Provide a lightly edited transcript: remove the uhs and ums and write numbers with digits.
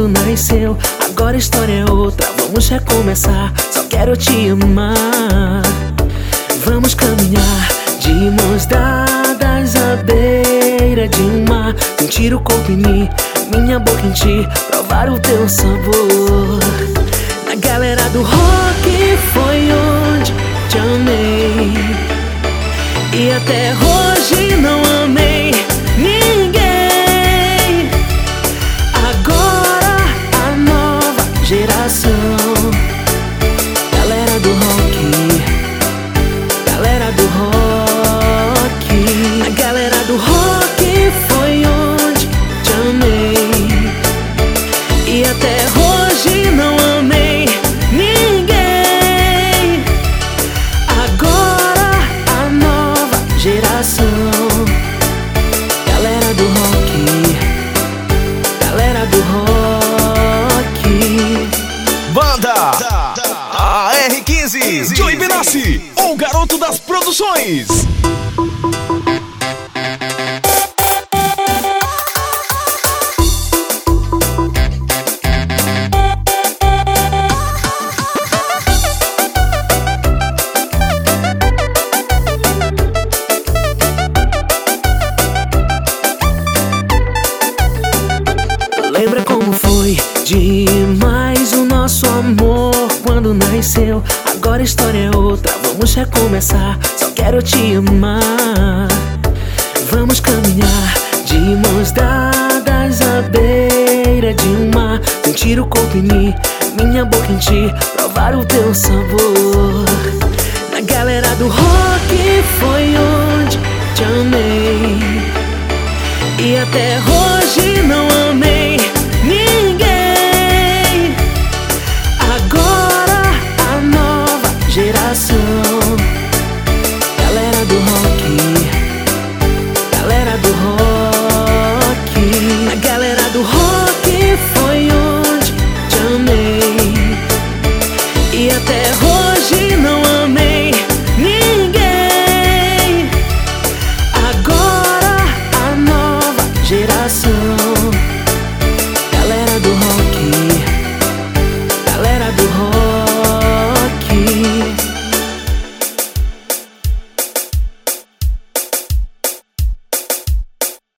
quando nasceu. Agora a história é outra, vamos recomeçar. Só quero te amar. Vamos caminhar de mãos dadas à beira de um mar. Sentir o corpo em mim, minha boca em ti, provar o teu sabor. Na galera do rock foi onde te amei, e até hoje não amei ninguém. Agora a nova geração, galera do rock, galera do rock. Na galera do rock foi onde te amei, e até hoje não amei ninguém. Agora a nova geração, galera do rock, galera do rock. Banda AR15, Joey Benassi, o garoto das produções. Lembra como foi demais o nosso amor quando nasceu? Agora a história é outra, vamos recomeçar. Só quero te amar. Vamos caminhar de mãos dadas à beira de um mar. Sentir o corpo em mim, minha boca em ti, provar o teu sabor. Na galera do rock foi onde te amei, e até hoje não amei